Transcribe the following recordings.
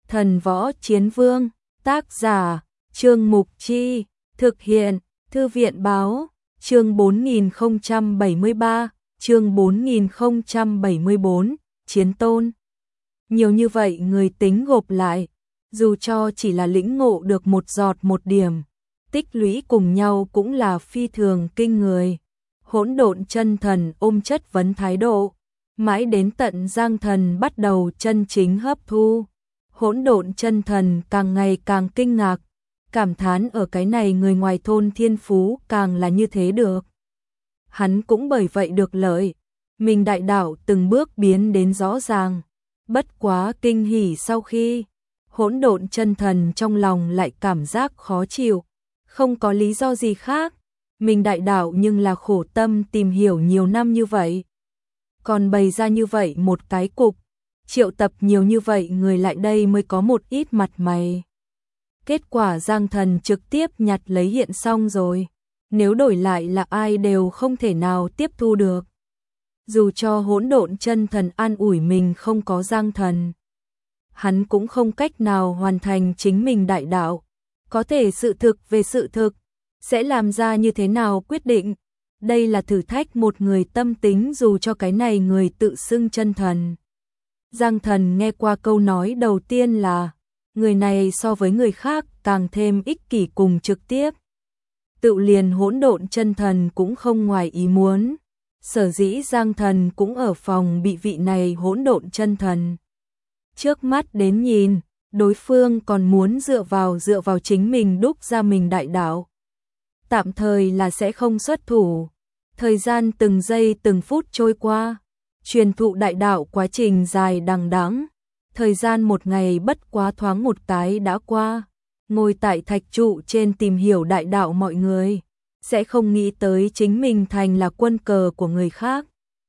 Thần Võ Chiến Vương, tác giả, Trương Mục Chi, thực hiện, Thư viện Báo, chương 4073, chương 4074, Chiến Tôn. Nhiều như vậy người tính gộp lại, dù cho chỉ là lĩnh ngộ được một giọt một điểm, tích lũy cùng nhau cũng là phi thường kinh người. Hỗn Độn Chân Thần ôm chất vấn thái độ, mãi đến tận Giang Thần bắt đầu chân chính hấp thu. Hỗn Độn Chân Thần càng ngày càng kinh ngạc, cảm thán ở cái này người ngoài thôn thiên phú càng là như thế được. Hắn cũng bởi vậy được lợi, mình đại đạo từng bước biến đến rõ ràng. Bất quá kinh hỉ sau khi Hỗn Độn Chân Thần trong lòng lại cảm giác khó chịu, không có lý do gì khác. Mình đại đạo nhưng là khổ tâm tìm hiểu nhiều năm như vậy, còn bày ra như vậy một cái cục, triệu tập nhiều như vậy người lại đây mới có một ít mặt mày. Kết quả Giang Thần trực tiếp nhặt lấy hiện xong rồi, nếu đổi lại là ai đều không thể nào tiếp thu được. Dù cho Hỗn Độn Chân Thần an ủi mình không có Giang Thần, hắn cũng không cách nào hoàn thành chính mình đại đạo. Có thể sự thực về sự thực, sẽ làm ra như thế nào quyết định. Đây là thử thách một người tâm tính dù cho cái này người tự xưng chân thần. Giang Thần nghe qua câu nói đầu tiên là, người này so với người khác càng thêm ích kỷ cùng trực tiếp. Tự liền Hỗn Độn Chân Thần cũng không ngoài ý muốn. Sở dĩ Giang Thần cũng ở phòng bị vị này Hỗn Độn Chân Thần trước mắt đến nhìn, đối phương còn muốn dựa vào chính mình đúc ra mình đại đạo. Tạm thời là sẽ không xuất thủ. Thời gian từng giây từng phút trôi qua, truyền thụ đại đạo quá trình dài đằng đẵng. Thời gian một ngày bất quá thoáng một cái đã qua. Ngồi tại thạch trụ trên tìm hiểu đại đạo mọi người sẽ không nghĩ tới chính mình thành là quân cờ của người khác.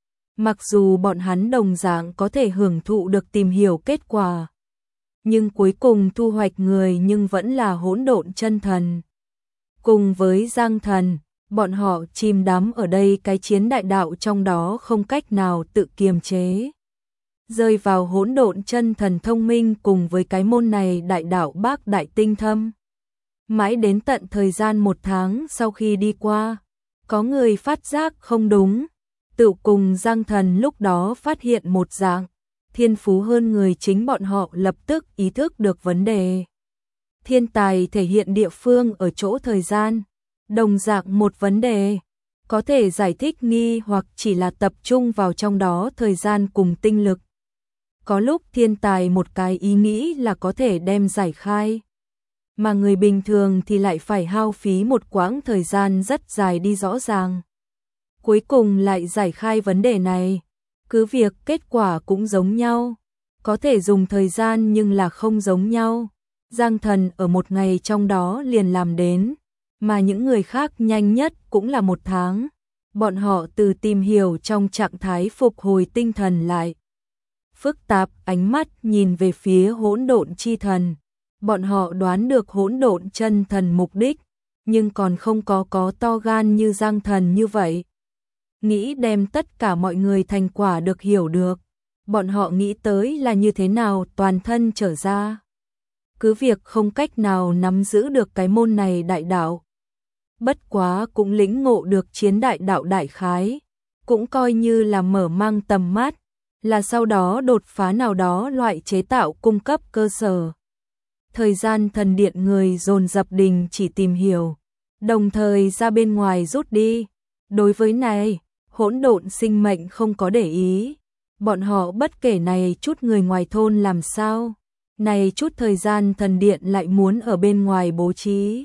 Mặc dù bọn hắn đồng dạng có thể hưởng thụ được tìm hiểu kết quả, nhưng cuối cùng thu hoạch người nhưng vẫn là Hỗn Độn Chân Thần. Cùng với Giang Thần, bọn họ chìm đắm ở đây cái chiến đại đạo trong đó không cách nào tự kiềm chế. Rơi vào Hỗn Độn Chân Thần thông minh cùng với cái môn này đại đạo bác đại tinh thâm. Mãi đến tận thời gian 1 tháng sau khi đi qua, có người phát giác không đúng. Tự cùng Giang Thần lúc đó phát hiện một dạng, thiên phú hơn người chính bọn họ lập tức ý thức được vấn đề. Thiên tài thể hiện địa phương ở chỗ thời gian, đồng dạng một vấn đề, có thể giải thích nghi hoặc chỉ là tập trung vào trong đó thời gian cùng tinh lực. Có lúc thiên tài một cái ý nghĩ là có thể đem giải khai, mà người bình thường thì lại phải hao phí một quãng thời gian rất dài đi rõ ràng. Cuối cùng lại giải khai vấn đề này, cứ việc kết quả cũng giống nhau, có thể dùng thời gian nhưng là không giống nhau. Giang Thần ở một ngày trong đó liền làm đến, mà những người khác nhanh nhất cũng là 1 tháng. Bọn họ từ tìm hiểu trong trạng thái phục hồi tinh thần lại. Phức tạp ánh mắt nhìn về phía Hỗn Độn Chi Thần. Bọn họ đoán được Hỗn Độn Chân Thần mục đích, nhưng còn không có to gan như Giang Thần như vậy. Nghĩ đem tất cả mọi người thành quả được hiểu được. Bọn họ nghĩ tới là như thế nào toàn thân trở ra. Cứ việc không cách nào nắm giữ được cái môn này đại đạo. Bất quá cũng lĩnh ngộ được chiến đại đạo đại khái. Cũng coi như là mở mang tầm mắt. Là sau đó đột phá nào đó loại chế tạo cung cấp cơ sở. Thời gian thần điện người dồn dập đình chỉ tìm hiểu. Đồng thời ra bên ngoài rút đi. Đối với này, Hỗn Độn sinh mệnh không có để ý. Bọn họ bất kể này chút người ngoài thôn làm sao. Này chút thời gian thần điện lại muốn ở bên ngoài bố trí.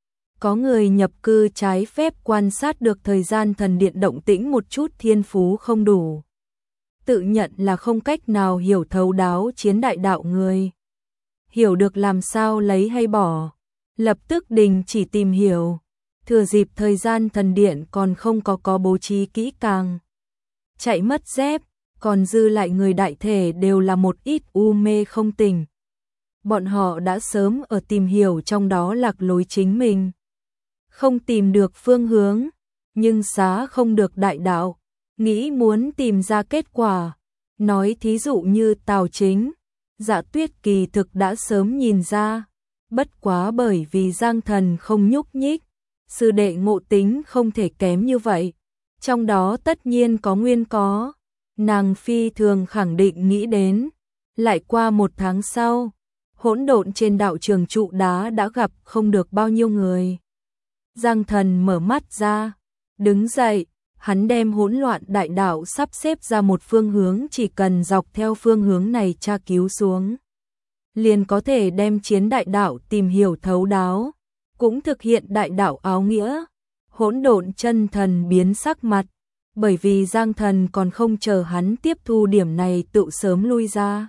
Có người nhập cư trái phép quan sát được thời gian thần điện động tĩnh một chút thiên phú không đủ. Tự nhận là không cách nào hiểu thấu đáo chiến đại đạo người. Hiểu được làm sao lấy hay bỏ. Lập tức đình chỉ tìm hiểu. Thừa dịp thời gian thần điện còn không có bố trí kỹ càng. Chạy mất dép, còn dư lại người đại thể đều là một ít u mê không tỉnh. Bọn họ đã sớm ở tìm hiểu trong đó lạc lối chính mình. Không tìm được phương hướng, nhưng xá không được đại đạo, nghĩ muốn tìm ra kết quả. Nói thí dụ như Tào Chính, Dạ Tuyết kỳ thực đã sớm nhìn ra, bất quá bởi vì Giang Thần không nhúc nhích, sư đệ Ngộ Tính không thể kém như vậy, trong đó tất nhiên có nguyên có, nàng phi thường khẳng định nghĩ đến. Lại qua 1 tháng sau, hỗn độn trên đạo trường trụ đá đã gặp không được bao nhiêu người. Giang Thần mở mắt ra, đứng dậy, hắn đem hỗn loạn đại đạo sắp xếp ra một phương hướng, chỉ cần dọc theo phương hướng này tra cứu xuống, liền có thể đem chiến đại đạo tìm hiểu thấu đáo, cũng thực hiện đại đạo áo nghĩa. Hỗn độn chân thần biến sắc mặt, bởi vì Giang Thần còn không chờ hắn tiếp thu điểm này tự sớm lui ra.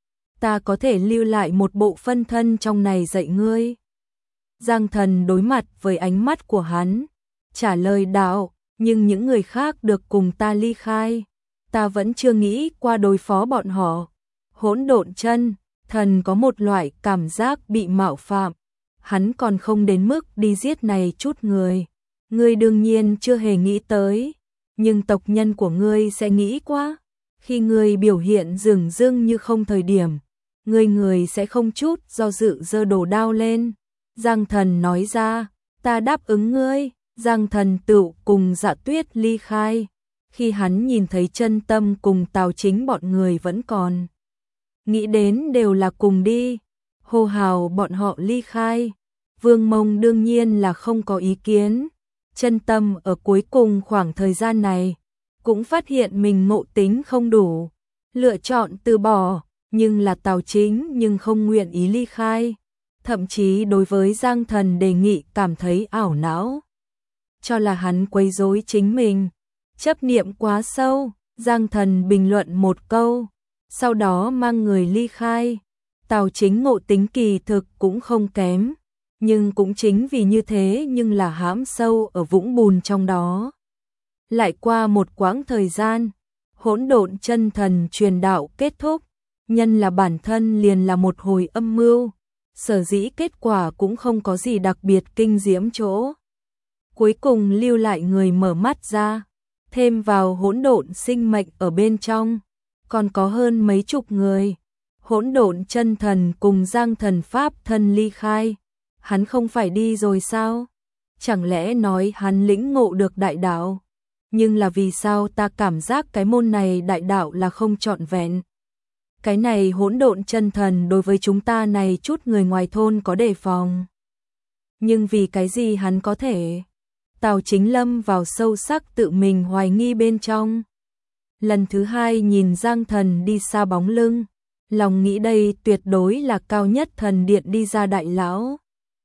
Ta có thể lưu lại một bộ phân thân trong này dạy ngươi. Giang Thần đối mặt với ánh mắt của hắn, trả lời đạo, nhưng những người khác được cùng ta ly khai, ta vẫn chưa nghĩ qua đối phó bọn họ. Hỗn độn chân thần có một loại cảm giác bị mạo phạm, hắn còn không đến mức đi giết này chút người. Ngươi đương nhiên chưa hề nghĩ tới, nhưng tộc nhân của ngươi sẽ nghĩ quá. Khi ngươi biểu hiện dửng dưng như không thời điểm, người sẽ không chút do dự giơ đồ đao lên. Giang Thần nói ra, ta đáp ứng ngươi. Giang Thần tựu cùng Dạ Tuyết ly khai. Khi hắn nhìn thấy Chân Tâm cùng Tào Chính bọn người vẫn còn nghĩ đến đều là cùng đi, hô hào bọn họ ly khai. Vương Mông đương nhiên là không có ý kiến. Chân Tâm ở cuối cùng khoảng thời gian này cũng phát hiện mình ngộ tính không đủ, lựa chọn từ bỏ, nhưng là Tào Chính nhưng không nguyện ý ly khai, thậm chí đối với Giang Thần đề nghị cảm thấy ảo não, cho là hắn quấy rối chính mình, chấp niệm quá sâu. Giang Thần bình luận một câu, sau đó mang người ly khai. Tào Chính ngộ tính kỳ thực cũng không kém, nhưng cũng chính vì như thế nhưng là hãm sâu ở vũng bùn trong đó. Lại qua một quãng thời gian, hỗn độn chân thần truyền đạo kết thúc, nhân là bản thân liền là một hồi âm mưu, sở dĩ kết quả cũng không có gì đặc biệt kinh diễm chỗ. Cuối cùng lưu lại người mở mắt ra, thêm vào hỗn độn sinh mệnh ở bên trong, còn có hơn mấy chục người. Hỗn độn chân thần cùng Giang Thần pháp thân ly khai. Hắn không phải đi rồi sao? Chẳng lẽ nói hắn lĩnh ngộ được đại đạo? Nhưng là vì sao ta cảm giác cái môn này đại đạo là không trọn vẹn? Cái này hỗn độn chân thần đối với chúng ta này chút người ngoài thôn có đề phòng. Nhưng vì cái gì hắn có thể? Tào Chính lâm vào sâu sắc tự mình hoài nghi bên trong. Lần thứ hai nhìn Giang Thần đi xa bóng lưng, lòng nghĩ đây tuyệt đối là cao nhất thần điện đi ra đại lão.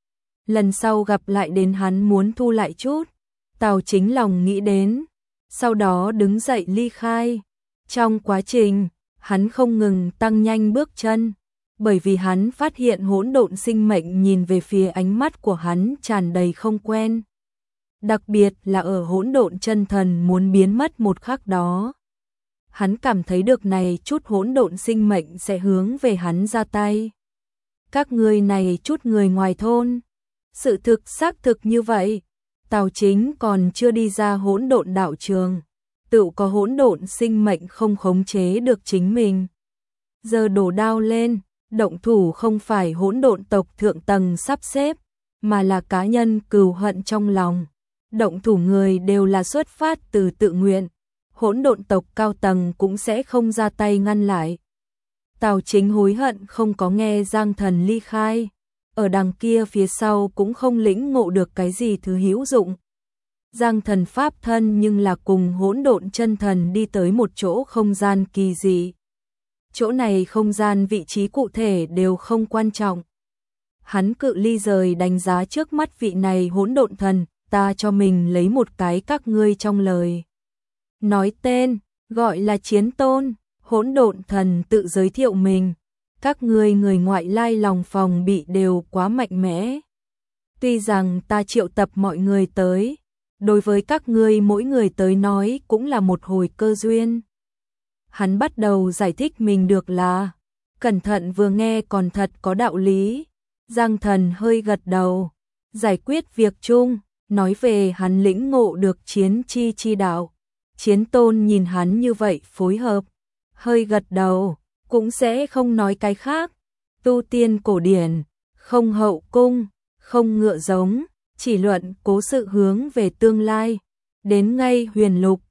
Lần sau gặp lại đến hắn muốn thu lại chút, Tào Chính lòng nghĩ đến, sau đó đứng dậy ly khai. Trong quá trình, hắn không ngừng tăng nhanh bước chân, bởi vì hắn phát hiện hỗn độn sinh mệnh nhìn về phía ánh mắt của hắn tràn đầy không quen. Đặc biệt là ở hỗn độn chân thần muốn biến mất một khắc đó. Hắn cảm thấy được này chút hỗn độn sinh mệnh sẽ hướng về hắn ra tay. Các ngươi này chút người ngoài thôn. Sự thực xác thực như vậy. Tào Chính còn chưa đi ra hỗn độn đạo trường, tự có hỗn độn sinh mệnh không khống chế được chính mình. Giờ đổ đao lên, động thủ không phải hỗn độn tộc thượng tầng sắp xếp, mà là cá nhân cừu hận trong lòng. Động thủ người đều là xuất phát từ tự nguyện, hỗn độn tộc cao tầng cũng sẽ không ra tay ngăn lại. Tào Chính hối hận không có nghe Giang Thần ly khai, ở đằng kia phía sau cũng không lĩnh ngộ được cái gì thứ hữu dụng. Giang Thần pháp thân nhưng là cùng hỗn độn chân thần đi tới một chỗ không gian kỳ dị. Chỗ này không gian vị trí cụ thể đều không quan trọng. Hắn cự ly rời đánh giá trước mắt vị này hỗn độn thần, ta cho mình lấy một cái các ngươi trong lời. Nói tên, gọi là Chiến Tôn, hỗn độn thần tự giới thiệu mình. Các ngươi người ngoại lai lòng phòng bị đều quá mạnh mẽ. Tuy rằng ta triệu tập mọi người tới, đối với các ngươi mỗi người tới nói cũng là một hồi cơ duyên. Hắn bắt đầu giải thích mình được là, cẩn thận vừa nghe còn thật có đạo lý. Giang Thần hơi gật đầu, giải quyết việc chung, nói về hắn lĩnh ngộ được chiến chi đạo. Chiến Tôn nhìn hắn như vậy phối hợp, hơi gật đầu, cũng sẽ không nói cái khác. Tu tiên cổ điển, không hậu cung, không ngựa giống, chỉ luận cố sự hướng về tương lai. Đến ngay huyền lục,